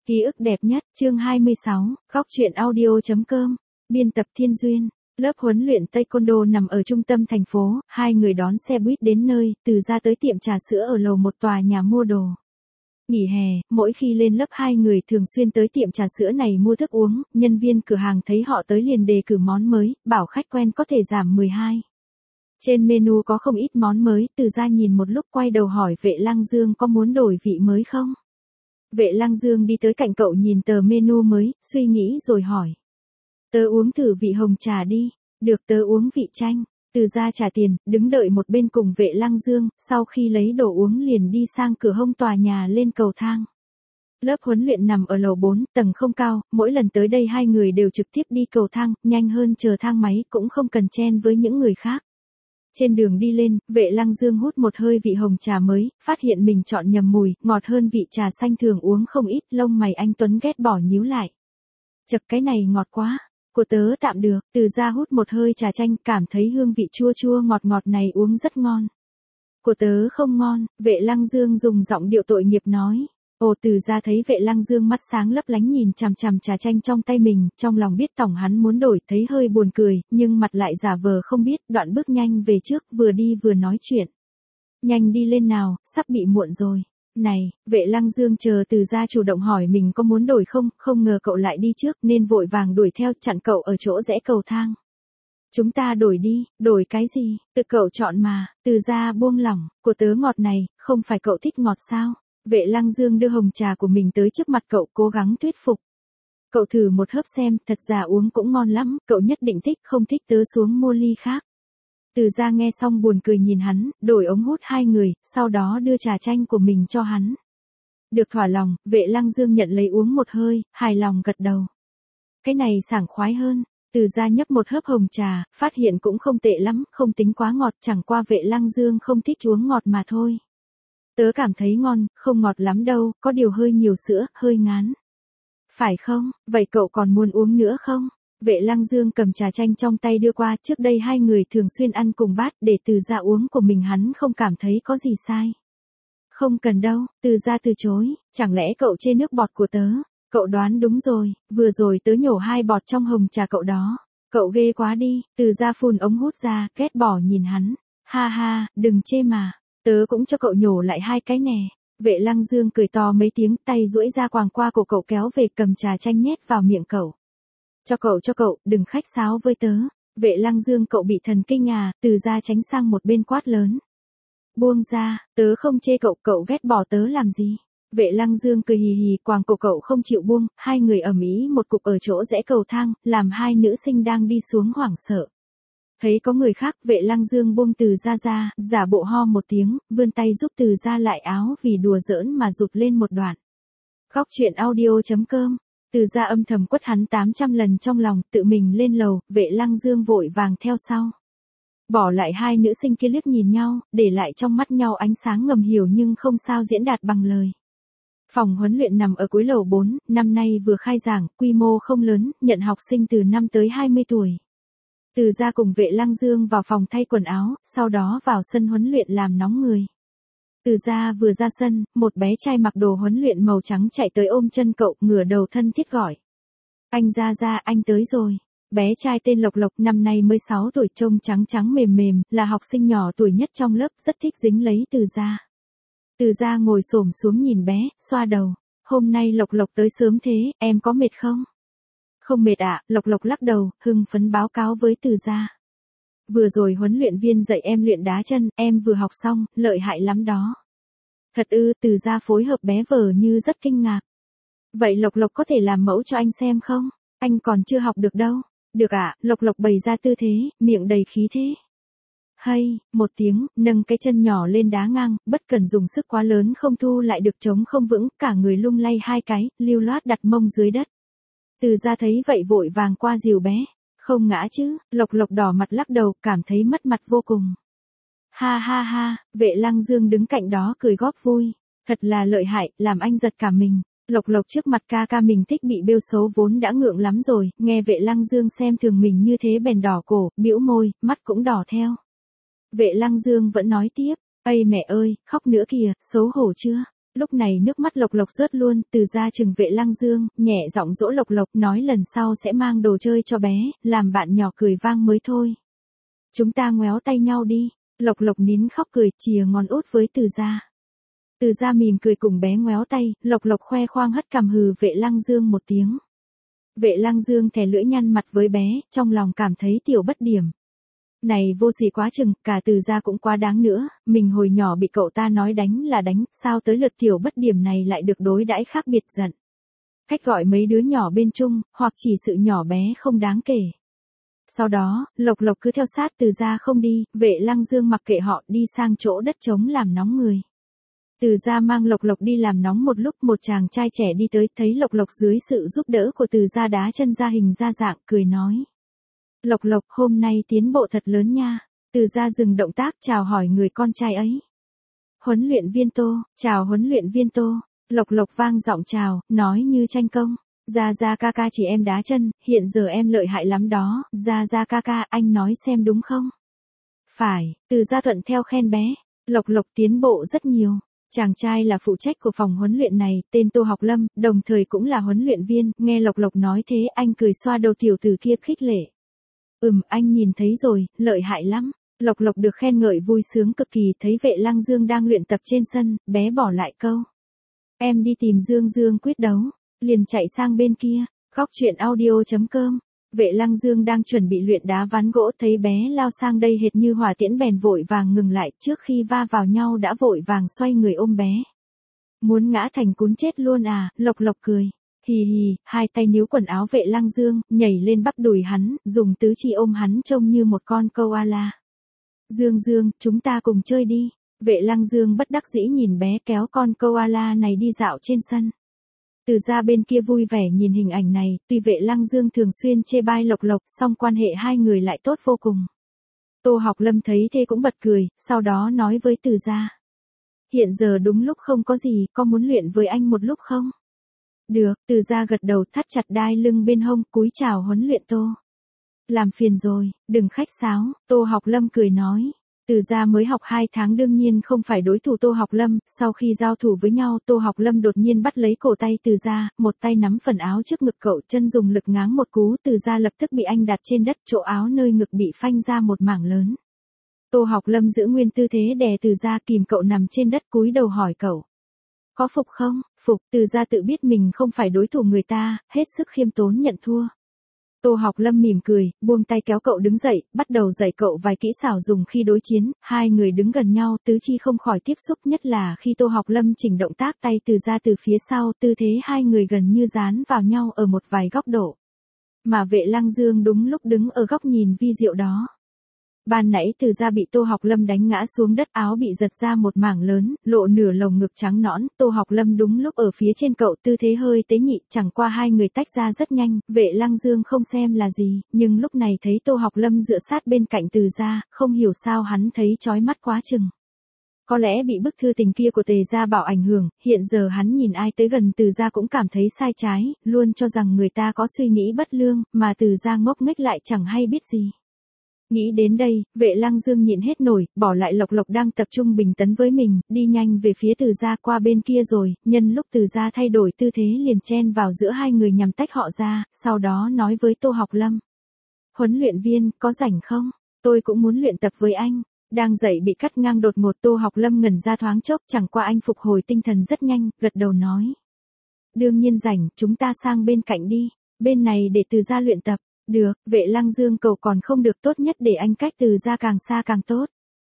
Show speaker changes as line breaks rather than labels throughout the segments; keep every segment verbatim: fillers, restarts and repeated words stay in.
Ký ức đẹp nhất, chương hai mươi sáu, góc truyện audio.com, biên tập Thiên Duyên. Lớp huấn luyện Taekwondo nằm ở trung tâm thành phố, hai người đón xe buýt đến nơi, từ ra tới tiệm trà sữa ở lầu một tòa nhà mua đồ. Nghỉ hè, mỗi khi lên lớp hai người thường xuyên tới tiệm trà sữa này mua thức uống, nhân viên cửa hàng thấy họ tới liền đề cử món mới, bảo khách quen có thể giảm mười hai. Trên menu có không ít món mới, từ ra nhìn một lúc quay đầu hỏi Vệ Lăng Dương có muốn đổi vị mới không? Vệ Lăng Dương đi tới cạnh cậu nhìn tờ menu mới, suy nghĩ rồi hỏi. Tớ uống thử vị hồng trà đi, được tớ uống vị chanh. Từ ra trả tiền, đứng đợi một bên cùng Vệ Lăng Dương, sau khi lấy đồ uống liền đi sang cửa hông tòa nhà lên cầu thang. Lớp huấn luyện nằm ở lầu bốn, tầng không cao, mỗi lần tới đây hai người đều trực tiếp đi cầu thang, nhanh hơn chờ thang máy cũng không cần chen với những người khác. Trên đường đi lên, Vệ Lăng Dương hút một hơi vị hồng trà mới, phát hiện mình chọn nhầm mùi, ngọt hơn vị trà xanh thường uống không ít, lông mày anh Tuấn ghét bỏ nhíu lại. Chật, cái này ngọt quá, của tớ tạm được. Từ ra hút một hơi trà chanh, cảm thấy hương vị chua chua ngọt ngọt này uống rất ngon. Của tớ không ngon, Vệ Lăng Dương dùng giọng điệu tội nghiệp nói. Ồ, Từ ra thấy Vệ Lăng Dương mắt sáng lấp lánh nhìn chằm chằm trà chanh trong tay mình, trong lòng biết tổng hắn muốn đổi, thấy hơi buồn cười, nhưng mặt lại giả vờ không biết, đoạn bước nhanh về trước, vừa đi vừa nói chuyện. Nhanh đi lên nào, sắp bị muộn rồi. Này, Vệ Lăng Dương chờ Từ ra chủ động hỏi mình có muốn đổi không, không ngờ cậu lại đi trước nên vội vàng đuổi theo, chặn cậu ở chỗ rẽ cầu thang. Chúng ta đổi đi, đổi cái gì, tự cậu chọn mà. Từ ra buông lỏng, của tớ ngọt này, không phải cậu thích ngọt sao? Vệ Lăng Dương đưa hồng trà của mình tới trước mặt cậu, cố gắng thuyết phục. Cậu thử một hớp xem, thật ra uống cũng ngon lắm, cậu nhất định thích, không thích tớ xuống mua ly khác. Từ ra nghe xong buồn cười nhìn hắn, đổi ống hút hai người, sau đó đưa trà chanh của mình cho hắn. Được thỏa lòng, Vệ Lăng Dương nhận lấy uống một hơi, hài lòng gật đầu. Cái này sảng khoái hơn. Từ ra nhấp một hớp hồng trà, phát hiện cũng không tệ lắm, không tính quá ngọt, chẳng qua Vệ Lăng Dương không thích uống ngọt mà thôi. Tớ cảm thấy ngon, không ngọt lắm đâu, có điều hơi nhiều sữa, hơi ngán. Phải không, vậy cậu còn muốn uống nữa không? Vệ Lăng Dương cầm trà chanh trong tay đưa qua, trước đây hai người thường xuyên ăn cùng bát, để Từ ra uống của mình hắn không cảm thấy có gì sai. Không cần đâu, Từ ra từ chối, chẳng lẽ cậu chê nước bọt của tớ? Cậu đoán đúng rồi, vừa rồi tớ nhổ hai bọt trong hồng trà cậu đó. Cậu ghê quá đi, Từ ra phun ống hút ra, ghét bỏ nhìn hắn. Ha ha, đừng chê mà. Tớ cũng cho cậu nhổ lại hai cái nè. Vệ Lăng Dương cười to mấy tiếng, tay duỗi ra quàng qua cổ cậu kéo về, cầm trà chanh nhét vào miệng cậu. Cho cậu cho cậu, đừng khách sáo với tớ. Vệ Lăng Dương cậu bị thần kinh à, Từ ra tránh sang một bên quát lớn. Buông ra, tớ không chê cậu, cậu ghét bỏ tớ làm gì. Vệ Lăng Dương cười hì hì, quàng cổ cậu không chịu buông, hai người ầm ĩ một cục ở chỗ rẽ cầu thang, làm hai nữ sinh đang đi xuống hoảng sợ. Thấy có người khác, Vệ Lăng Dương buông Từ ra ra, giả bộ ho một tiếng, vươn tay giúp Từ ra lại áo vì đùa giỡn mà rụt lên một đoạn. Góc truyện audio.com, Từ ra âm thầm quất hắn tám trăm lần trong lòng, tự mình lên lầu, Vệ Lăng Dương vội vàng theo sau. Bỏ lại hai nữ sinh kia liếc nhìn nhau, để lại trong mắt nhau ánh sáng ngầm hiểu nhưng không sao diễn đạt bằng lời. Phòng huấn luyện nằm ở cuối lầu bốn, năm nay vừa khai giảng, quy mô không lớn, nhận học sinh từ năm tới hai mươi tuổi. Từ ra cùng Vệ Lăng Dương vào phòng thay quần áo, sau đó vào sân huấn luyện làm nóng người. Từ ra vừa ra sân, một bé trai mặc đồ huấn luyện màu trắng chạy tới ôm chân cậu, ngửa đầu thân thiết gọi. Anh ra ra, anh tới rồi. Bé trai tên Lộc Lộc, năm nay mới sáu tuổi, trông trắng trắng mềm mềm, là học sinh nhỏ tuổi nhất trong lớp, rất thích dính lấy Từ ra. Từ ra ngồi xổm xuống nhìn bé, xoa đầu. Hôm nay Lộc Lộc tới sớm thế, em có mệt không? Không mệt ạ, à, Lộc Lộc lắc đầu, hưng phấn báo cáo với Từ ra. Vừa rồi huấn luyện viên dạy em luyện đá chân, em vừa học xong, lợi hại lắm đó. Thật ư, Từ ra phối hợp bé vờ như rất kinh ngạc. Vậy Lộc Lộc có thể làm mẫu cho anh xem không? Anh còn chưa học được đâu. Được ạ, à, Lộc Lộc bày ra tư thế, miệng đầy khí thế. Hay, một tiếng, nâng cái chân nhỏ lên đá ngang, bất cần dùng sức quá lớn không thu lại được, chống không vững, cả người lung lay hai cái, lưu loát đặt mông dưới đất. Từ ra thấy vậy vội vàng qua dìu bé. Không ngã chứ, Lộc Lộc đỏ mặt lắc đầu, cảm thấy mất mặt vô cùng. Ha ha ha, Vệ Lăng Dương đứng cạnh đó cười góp vui. Thật là lợi hại, làm anh giật cả mình. Lộc Lộc trước mặt ca ca mình thích bị bêu xấu vốn đã ngượng lắm rồi, nghe Vệ Lăng Dương xem thường mình như thế bèn đỏ cổ, bĩu môi, mắt cũng đỏ theo. Vệ Lăng Dương vẫn nói tiếp, ây mẹ ơi, khóc nữa kìa, xấu hổ chưa? Lúc này nước mắt Lộc Lộc rớt luôn, Từ Gia chừng Vệ Lăng Dương, nhẹ giọng dỗ Lộc Lộc, nói lần sau sẽ mang đồ chơi cho bé, làm bạn nhỏ cười vang mới thôi. Chúng ta ngoéo tay nhau đi. Lộc Lộc nín khóc cười, chìa ngón út với Từ Gia. Từ Gia mỉm cười cùng bé ngoéo tay, Lộc Lộc khoe khoang hất cằm hừ Vệ Lăng Dương một tiếng. Vệ Lăng Dương thè lưỡi nhăn mặt với bé, trong lòng cảm thấy tiểu bất điểm. Này vô sỉ quá chừng, cả Từ Gia cũng quá đáng nữa, mình hồi nhỏ bị cậu ta nói đánh là đánh, sao tới lượt tiểu bất điểm này lại được đối đãi khác biệt giận. Cách gọi mấy đứa nhỏ bên chung, hoặc chỉ sự nhỏ bé không đáng kể. Sau đó, Lộc Lộc cứ theo sát Từ Gia không đi, Vệ Lăng Dương mặc kệ họ đi sang chỗ đất trống làm nóng người. Từ Gia mang Lộc Lộc đi làm nóng một lúc, một chàng trai trẻ đi tới, thấy Lộc Lộc dưới sự giúp đỡ của Từ Gia đá chân ra hình ra dạng, cười nói. Lộc Lộc, hôm nay tiến bộ thật lớn nha. Từ Gia dừng động tác chào hỏi người con trai ấy. Huấn luyện viên Tô, chào huấn luyện viên Tô. Lộc Lộc vang giọng chào, nói như tranh công. Gia Gia ca ca chỉ em đá chân, hiện giờ em lợi hại lắm đó, Gia Gia ca ca, anh nói xem đúng không? Phải, Từ Gia thuận theo khen bé. Lộc Lộc tiến bộ rất nhiều. Chàng trai là phụ trách của phòng huấn luyện này, tên Tô Học Lâm, đồng thời cũng là huấn luyện viên, nghe Lộc Lộc nói thế anh cười xoa đầu tiểu tử kia khích lệ. Ừm, anh nhìn thấy rồi, lợi hại lắm. Lộc Lộc được khen ngợi vui sướng cực kỳ, thấy Vệ Lăng Dương đang luyện tập trên sân, bé bỏ lại câu. Em đi tìm Dương Dương quyết đấu, liền chạy sang bên kia, góc truyện audio chấm com. Vệ Lăng Dương đang chuẩn bị luyện đá ván gỗ, thấy bé lao sang đây hệt như hỏa tiễn bèn vội vàng ngừng lại, trước khi va vào nhau đã vội vàng xoay người ôm bé. Muốn ngã thành cún chết luôn à, Lộc Lộc cười. Hì hì, hai tay níu quần áo Vệ Lăng Dương, nhảy lên bắp đùi hắn, dùng tứ chi ôm hắn trông như một con koala. Dương Dương, chúng ta cùng chơi đi. Vệ Lăng Dương bất đắc dĩ nhìn bé kéo con koala này đi dạo trên sân. Từ Gia bên kia vui vẻ nhìn hình ảnh này, tuy Vệ Lăng Dương thường xuyên chê bai Lộc Lộc, song quan hệ hai người lại tốt vô cùng. Tô Học Lâm thấy thế cũng bật cười, sau đó nói với Từ Gia. Hiện giờ đúng lúc không có gì, có muốn luyện với anh một lúc không? Được, Từ Gia gật đầu, thắt chặt đai lưng bên hông, cúi chào huấn luyện Tô. Làm phiền rồi, đừng khách sáo, Tô Học Lâm cười nói. Từ Gia mới học hai tháng đương nhiên không phải đối thủ Tô Học Lâm, sau khi giao thủ với nhau Tô Học Lâm đột nhiên bắt lấy cổ tay Từ Gia, một tay nắm phần áo trước ngực cậu, chân dùng lực ngáng một cú, Từ Gia lập tức bị anh đặt trên đất, chỗ áo nơi ngực bị phanh ra một mảng lớn. Tô Học Lâm giữ nguyên tư thế đè Từ Gia kìm cậu nằm trên đất, cúi đầu hỏi cậu. Có phục không? Phục. Từ Gia tự biết mình không phải đối thủ người ta, hết sức khiêm tốn nhận thua. Tô Học Lâm mỉm cười, buông tay kéo cậu đứng dậy, bắt đầu dạy cậu vài kỹ xảo dùng khi đối chiến, hai người đứng gần nhau, tứ chi không khỏi tiếp xúc, nhất là khi Tô Học Lâm chỉnh động tác tay Từ Gia từ phía sau, tư thế hai người gần như dán vào nhau ở một vài góc độ. Mà Vệ Lăng Dương đúng lúc đứng ở góc nhìn vi diệu đó. Ban nãy Từ Gia bị Tô Học Lâm đánh ngã xuống đất, áo bị giật ra một mảng lớn, lộ nửa lồng ngực trắng nõn, Tô Học Lâm đúng lúc ở phía trên cậu, tư thế hơi tế nhị, chẳng qua hai người tách ra rất nhanh, Vệ Lăng Dương không xem là gì, nhưng lúc này thấy Tô Học Lâm dựa sát bên cạnh Từ Gia, không hiểu sao hắn thấy chói mắt quá chừng. Có lẽ bị bức thư tình kia của Tề Gia Bảo ảnh hưởng, hiện giờ hắn nhìn ai tới gần Từ Gia cũng cảm thấy sai trái, luôn cho rằng người ta có suy nghĩ bất lương, mà Từ Gia ngốc nghếch lại chẳng hay biết gì. Nghĩ đến đây, Vệ Lăng Dương nhịn hết nổi, bỏ lại Lộc Lộc đang tập trung bình tấn với mình, đi nhanh về phía Từ Gia qua bên kia rồi, nhân lúc Từ Gia thay đổi tư thế liền chen vào giữa hai người nhằm tách họ ra, sau đó nói với Tô Học Lâm. Huấn luyện viên, có rảnh không? Tôi cũng muốn luyện tập với anh. Đang dậy bị cắt ngang đột ngột, Tô Học Lâm ngẩn ra thoáng chốc, chẳng qua anh phục hồi tinh thần rất nhanh, gật đầu nói. Đương nhiên rảnh, chúng ta sang bên cạnh đi, bên này để Từ Gia luyện tập. Được, Vệ Lăng Dương cầu còn không được, tốt nhất để anh cách Từ Gia càng xa càng tốt.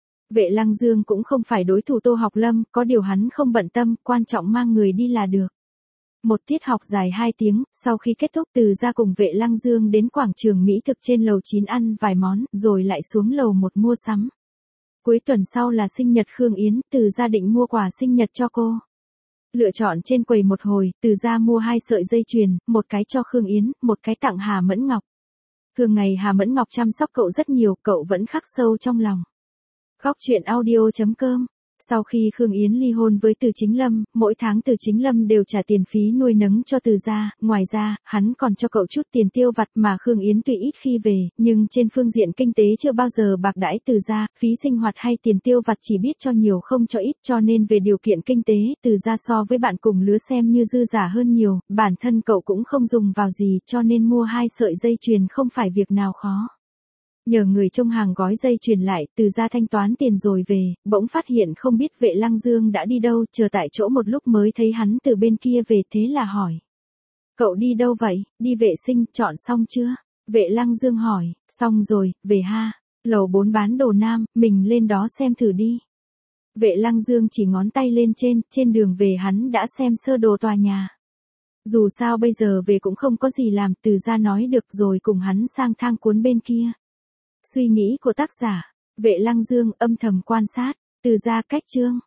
Vệ Lăng Dương cũng không phải đối thủ Tô Học Lâm, có điều hắn không bận tâm, quan trọng mang người đi là được. Một tiết học dài hai tiếng, sau khi kết thúc Từ Gia cùng Vệ Lăng Dương đến quảng trường mỹ thực trên lầu chín ăn vài món, rồi lại xuống lầu một mua sắm. Cuối tuần sau là sinh nhật Khương Yến, Từ Gia định mua quà sinh nhật cho cô. Lựa chọn trên quầy một hồi, Từ Gia mua hai sợi dây chuyền, một cái cho Khương Yến, một cái tặng Hà Mẫn Ngọc. Thường ngày Hà Mẫn Ngọc chăm sóc cậu rất nhiều, cậu vẫn khắc sâu trong lòng. Góc truyện audio chấm com Sau khi Khương Yến ly hôn với Từ Chính Lâm, mỗi tháng Từ Chính Lâm đều trả tiền phí nuôi nấng cho Từ gia, ngoài ra, hắn còn cho cậu chút tiền tiêu vặt mà Khương Yến tuy ít khi về, nhưng trên phương diện kinh tế chưa bao giờ bạc đãi Từ gia, phí sinh hoạt hay tiền tiêu vặt chỉ biết cho nhiều không cho ít, cho nên về điều kiện kinh tế, Từ gia so với bạn cùng lứa xem như dư giả hơn nhiều, bản thân cậu cũng không dùng vào gì, cho nên mua hai sợi dây chuyền không phải việc nào khó. Nhờ người trông hàng gói dây chuyền lại, Từ gia thanh toán tiền rồi về, bỗng phát hiện không biết Vệ Lăng Dương đã đi đâu, chờ tại chỗ một lúc mới thấy hắn từ bên kia về, thế là hỏi. Cậu đi đâu vậy, đi vệ sinh, chọn xong chưa? Vệ Lăng Dương hỏi, xong rồi, về ha, lầu bốn bán đồ nam, mình lên đó xem thử đi. Vệ Lăng Dương chỉ ngón tay lên trên, trên đường về hắn đã xem sơ đồ tòa nhà. Dù sao bây giờ về cũng không có gì làm, Từ gia nói được rồi cùng hắn sang thang cuốn bên kia. Suy nghĩ của tác giả, Vệ Lăng Dương âm thầm quan sát, Từ gia cách chương.